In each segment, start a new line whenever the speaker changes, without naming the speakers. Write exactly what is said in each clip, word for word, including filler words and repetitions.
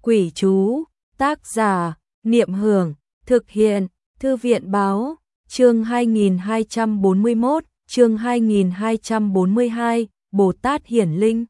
Quỷ chú, tác giả, Niệm Hưởng, thực hiện, Thư viện báo, chương hai nghìn hai trăm bốn mươi mốt, chương hai nghìn hai trăm bốn mươi hai, Bồ Tát Hiển Linh.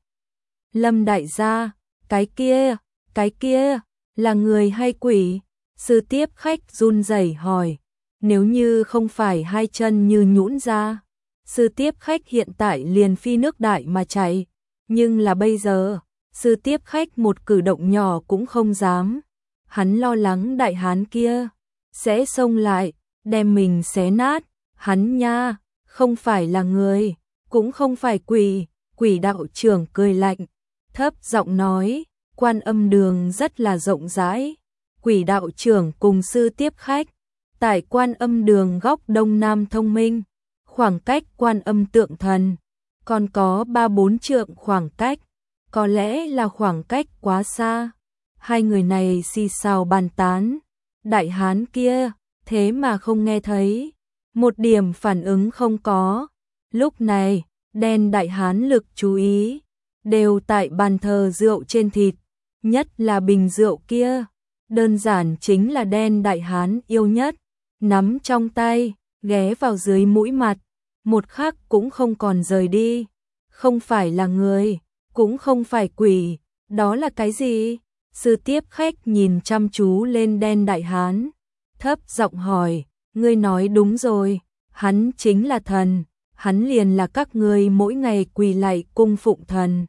Lâm đại gia, cái kia, cái kia, là người hay quỷ? Sư tiếp khách run rẩy hỏi. Nếu như không phải hai chân như nhũn ra, sư tiếp khách hiện tại liền phi nước đại mà chạy. Nhưng là bây giờ, sư tiếp khách một cử động nhỏ cũng không dám. Hắn lo lắng đại hán kia sẽ xông lại, đem mình xé nát. Hắn nha, không phải là người, cũng không phải quỷ. Quỷ đạo trưởng cười lạnh, thấp giọng nói, Quan Âm đường rất là rộng rãi. Quỷ đạo trưởng cùng sư tiếp khách tại Quan Âm đường góc đông nam thông minh, khoảng cách Quan Âm tượng thần còn có ba bốn trượng khoảng cách, có lẽ là khoảng cách quá xa. Hai người này xì xào bàn tán, đại hán kia thế mà không nghe thấy, một điểm phản ứng không có. Lúc này, đen đại hán lực chú ý đều tại bàn thờ rượu trên thịt, nhất là bình rượu kia, đơn giản chính là đen đại hán yêu nhất, nắm trong tay, ghé vào dưới mũi mặt, một khắc cũng không còn rời đi. Không phải là người, cũng không phải quỷ, đó là cái gì? Sư tiếp khách nhìn chăm chú lên đen đại hán, thấp giọng hỏi, ngươi nói đúng rồi, hắn chính là thần, hắn liền là các ngươi mỗi ngày quỳ lạy cung phụng thần.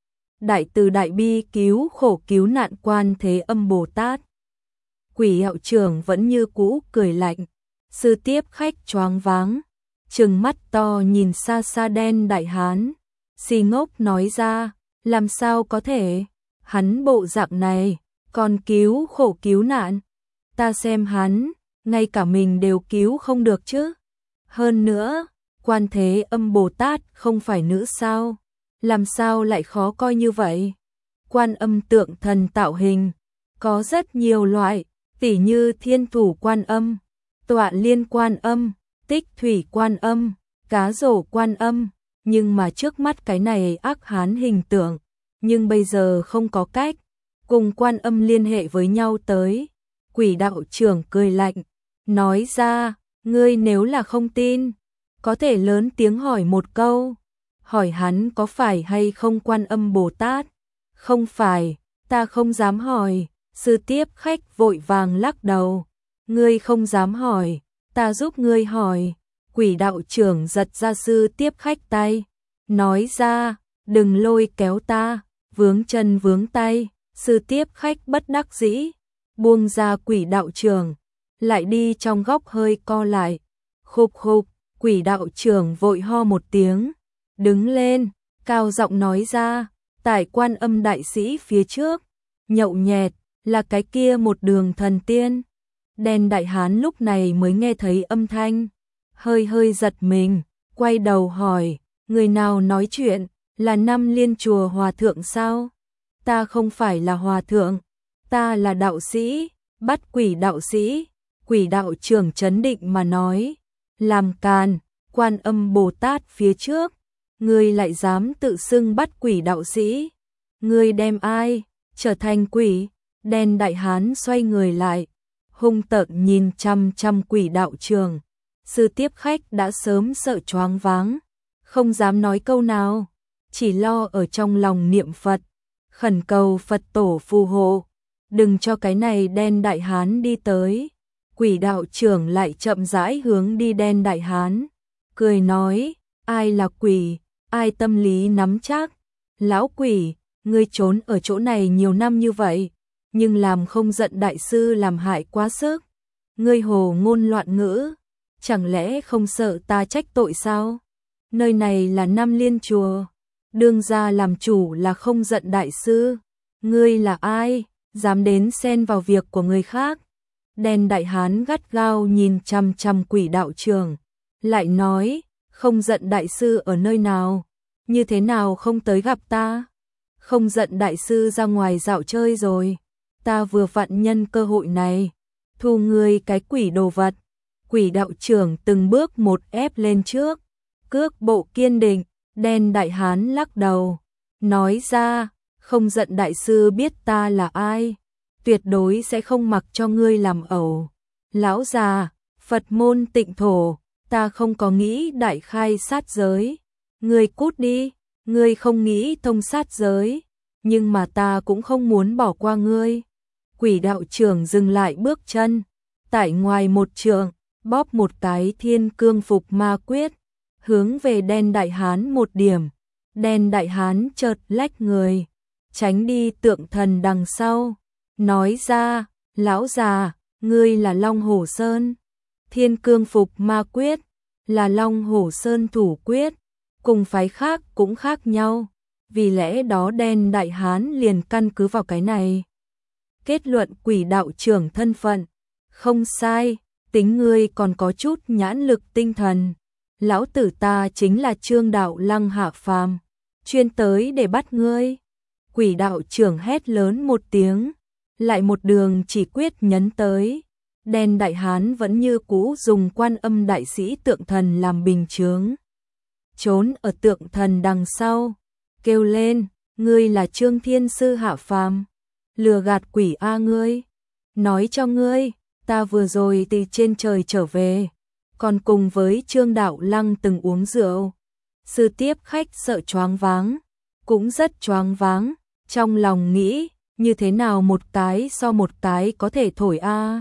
Đại từ đại bi cứu khổ cứu nạn Quan Thế Âm Bồ Tát. Quỷ đạo trưởng vẫn như cũ cười lạnh. Sư tiếp khách choáng váng, trừng mắt to nhìn xa xa đen đại hán, si ngốc nói ra, làm sao có thể, hắn bộ dạng này, còn cứu khổ cứu nạn, ta xem hắn, ngay cả mình đều cứu không được chứ. Hơn nữa, Quan Thế Âm Bồ Tát không phải nữ sao, làm sao lại khó coi như vậy? Quan Âm tượng thần tạo hình, có rất nhiều loại, tỉ như Thiên Thủ Quan Âm, Tọa Liên Quan Âm, Tích Thủy Quan Âm, Cá Rổ Quan Âm, nhưng mà trước mắt cái này ác hán hình tượng, nhưng bây giờ không có cách cùng Quan Âm liên hệ với nhau tới. Quỷ đạo trưởng cười lạnh, nói ra, ngươi nếu là không tin, có thể lớn tiếng hỏi một câu, hỏi hắn có phải hay không Quan Âm Bồ Tát. Không phải, ta không dám hỏi. Sư tiếp khách vội vàng lắc đầu, ngươi không dám hỏi, ta giúp ngươi hỏi. Quỷ đạo trưởng giật ra sư tiếp khách tay, nói ra, đừng lôi kéo ta, vướng chân vướng tay. Sư tiếp khách bất đắc dĩ, buông ra quỷ đạo trưởng, lại đi trong góc hơi co lại. Khục khục, quỷ đạo trưởng vội ho một tiếng, đứng lên, cao giọng nói ra, tại Quan Âm đại sĩ phía trước, nhậu nhẹt, là cái kia một đường thần tiên. Đen đại hán lúc này mới nghe thấy âm thanh, hơi hơi giật mình, quay đầu hỏi, người nào nói chuyện, là Năm Liên chùa hòa thượng sao? Ta không phải là hòa thượng, ta là đạo sĩ, bắt quỷ đạo sĩ. Quỷ đạo trưởng trấn định mà nói, làm càn, Quan Âm Bồ Tát phía trước, ngươi lại dám tự xưng bắt quỷ đạo sĩ, ngươi đem ai trở thành quỷ? Đen đại hán xoay người lại, hung tợn nhìn chăm chăm quỷ đạo trưởng. Sư tiếp khách đã sớm sợ choáng váng, không dám nói câu nào, chỉ lo ở trong lòng niệm Phật, khẩn cầu Phật tổ phù hộ, đừng cho cái này đen đại hán đi tới. Quỷ đạo trưởng lại chậm rãi hướng đi đen đại hán, cười nói, ai là quỷ, ai tâm lý nắm chắc. Lão quỷ, ngươi trốn ở chỗ này nhiều năm như vậy, nhưng làm không giận đại sư làm hại quá sức. Ngươi hồ ngôn loạn ngữ, chẳng lẽ không sợ ta trách tội sao? Nơi này là Năm Liên chùa, đương gia làm chủ là không giận đại sư. Ngươi là ai, dám đến xen vào việc của người khác? Đen đại hán gắt gao nhìn chăm chăm quỷ đạo trưởng, lại nói, không giận đại sư ở nơi nào? Như thế nào không tới gặp ta? Không giận đại sư ra ngoài dạo chơi rồi, ta vừa vặn nhân cơ hội này, thu ngươi cái quỷ đồ vật. Quỷ đạo trưởng từng bước một ép lên trước, cước bộ kiên định. Đen đại hán lắc đầu, nói ra, không giận đại sư biết ta là ai, tuyệt đối sẽ không mặc cho ngươi làm ẩu. Lão già, Phật môn tịnh thổ, ta không có nghĩ đại khai sát giới. Ngươi cút đi, ngươi không nghĩ thông sát giới, nhưng mà ta cũng không muốn bỏ qua ngươi. Quỷ đạo trưởng dừng lại bước chân, tại ngoài một trượng, bóp một cái thiên cương phục ma quyết, hướng về đen đại hán một điểm. Đen đại hán chợt lách người, tránh đi tượng thần đằng sau, nói ra, lão già, ngươi là Long Hổ Sơn. Thiên cương phục ma quyết, là Long Hổ Sơn thủ quyết, cùng phái khác cũng khác nhau, vì lẽ đó đen đại hán liền căn cứ vào cái này. Kết luận quỷ đạo trưởng thân phận, không sai, tính ngươi còn có chút nhãn lực tinh thần. Lão tử ta chính là Trương đạo lăng hạ phàm, chuyên tới để bắt ngươi. Quỷ đạo trưởng hét lớn một tiếng, lại một đường chỉ quyết nhấn tới. Đen đại hán vẫn như cũ dùng Quan Âm đại sĩ tượng thần làm bình chướng, trốn ở tượng thần đằng sau, kêu lên, ngươi là Trương Thiên Sư hạ phàm, lừa gạt quỷ a ngươi. Nói cho ngươi, ta vừa rồi từ trên trời trở về, còn cùng với Trương đạo lăng từng uống rượu. Sư tiếp khách sợ choáng váng, cũng rất choáng váng, trong lòng nghĩ, như thế nào một cái so một cái có thể thổi a.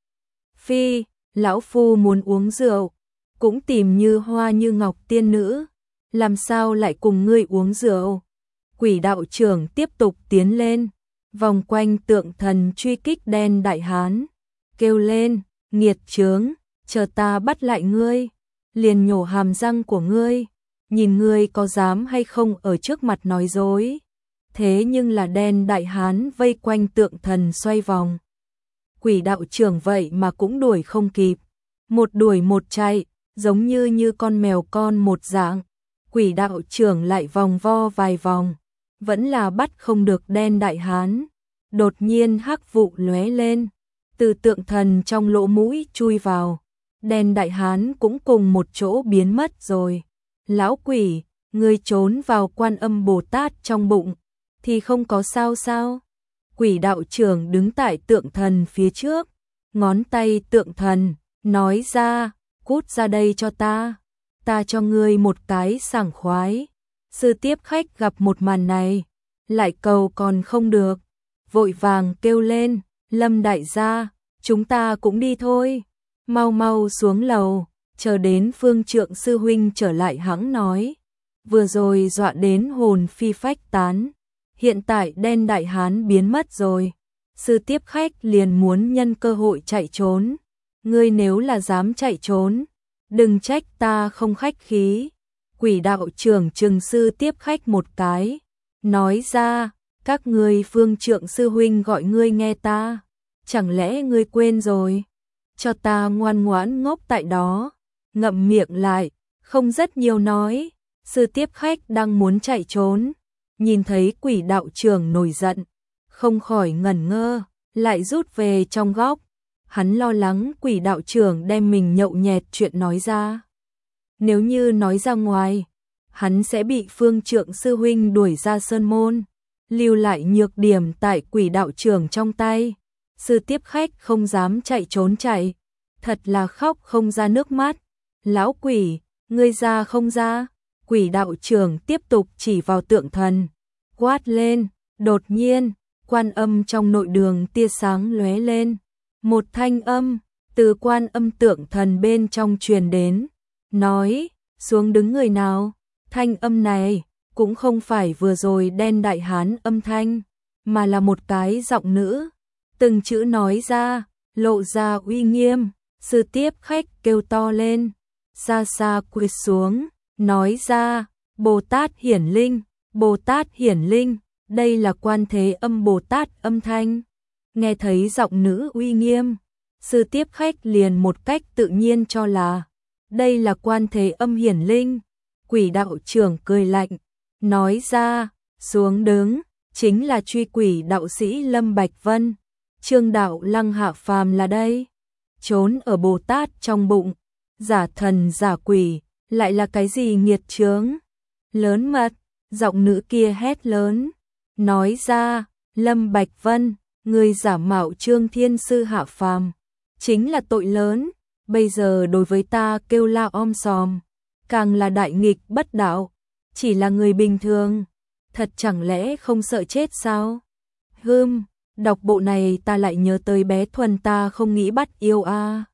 Phi, lão phu muốn uống rượu, cũng tìm như hoa như ngọc tiên nữ, làm sao lại cùng ngươi uống rượu. Quỷ đạo trưởng tiếp tục tiến lên, vòng quanh tượng thần truy kích đen đại hán, kêu lên, nghiệt chướng, chờ ta bắt lại ngươi, liền nhổ hàm răng của ngươi, nhìn ngươi có dám hay không ở trước mặt nói dối. Thế nhưng là đen đại hán vây quanh tượng thần xoay vòng. Quỷ đạo trưởng vậy mà cũng đuổi không kịp, một đuổi một chạy, giống như như con mèo con một dạng. Quỷ đạo trưởng lại vòng vo vài vòng, vẫn là bắt không được đen đại hán. Đột nhiên hắc vụ lóe lên, từ tượng thần trong lỗ mũi chui vào, đen đại hán cũng cùng một chỗ biến mất rồi. Lão quỷ, ngươi trốn vào Quan Âm Bồ Tát trong bụng, thì không có sao sao. Quỷ đạo trưởng đứng tại tượng thần phía trước, ngón tay tượng thần, nói ra, cút ra đây cho ta, ta cho ngươi một cái sảng khoái. Sư tiếp khách gặp một màn này, lại cầu còn không được, vội vàng kêu lên, Lâm đại gia, chúng ta cũng đi thôi, mau mau xuống lầu, chờ đến Phương Trượng sư huynh trở lại hãng nói. Vừa rồi dọa đến hồn phi phách tán, hiện tại đen đại hán biến mất rồi, sư tiếp khách liền muốn nhân cơ hội chạy trốn. Ngươi nếu là dám chạy trốn, đừng trách ta không khách khí. Quỷ đạo trưởng trừng sư tiếp khách một cái, nói ra, các ngươi Phương Trượng sư huynh gọi ngươi nghe ta, chẳng lẽ ngươi quên rồi? Cho ta ngoan ngoãn ngốc tại đó, ngậm miệng lại, không rất nhiều nói. Sư tiếp khách đang muốn chạy trốn, nhìn thấy quỷ đạo trưởng nổi giận, không khỏi ngẩn ngơ, lại rút về trong góc. Hắn lo lắng quỷ đạo trưởng đem mình nhậu nhẹt chuyện nói ra. Nếu như nói ra ngoài, hắn sẽ bị Phương Trượng sư huynh đuổi ra sơn môn, lưu lại nhược điểm tại quỷ đạo trưởng trong tay. Sư tiếp khách không dám chạy trốn chạy, thật là khóc không ra nước mắt. Lão quỷ, ngươi ra không ra? Quỷ đạo trưởng tiếp tục chỉ vào tượng thần, quát lên. Đột nhiên, Quan Âm trong nội đường tia sáng lóe lên, một thanh âm từ Quan Âm tượng thần bên trong truyền đến, nói, xuống đứng người nào. Thanh âm này cũng không phải vừa rồi đen đại hán âm thanh, mà là một cái giọng nữ, từng chữ nói ra, lộ ra uy nghiêm. Sư tiếp khách kêu to lên, xa xa quỳ xuống, nói ra, Bồ Tát hiển linh, Bồ Tát hiển linh, đây là Quan Thế Âm Bồ Tát âm thanh. Nghe thấy giọng nữ uy nghiêm, sư tiếp khách liền một cách tự nhiên cho là đây là Quan Thế Âm hiển linh. Quỷ đạo trưởng cười lạnh, nói ra, xuống đứng, chính là truy quỷ đạo sĩ Lâm Bạch Vân, Trương đạo lăng hạ phàm là đây. Trốn ở Bồ Tát trong bụng, giả thần giả quỷ, lại là cái gì nghiệt chướng? Lớn mật, giọng nữ kia hét lớn, nói ra, Lâm Bạch Vân, Người giả mạo Trương Thiên Sư hạ phàm, chính là tội lớn, bây giờ đối với ta kêu la om sòm, càng là đại nghịch bất đạo, chỉ là người bình thường, thật chẳng lẽ không sợ chết sao? Hừm, đọc bộ này ta lại nhớ tới bé Thuần ta không nghĩ bắt yêu a.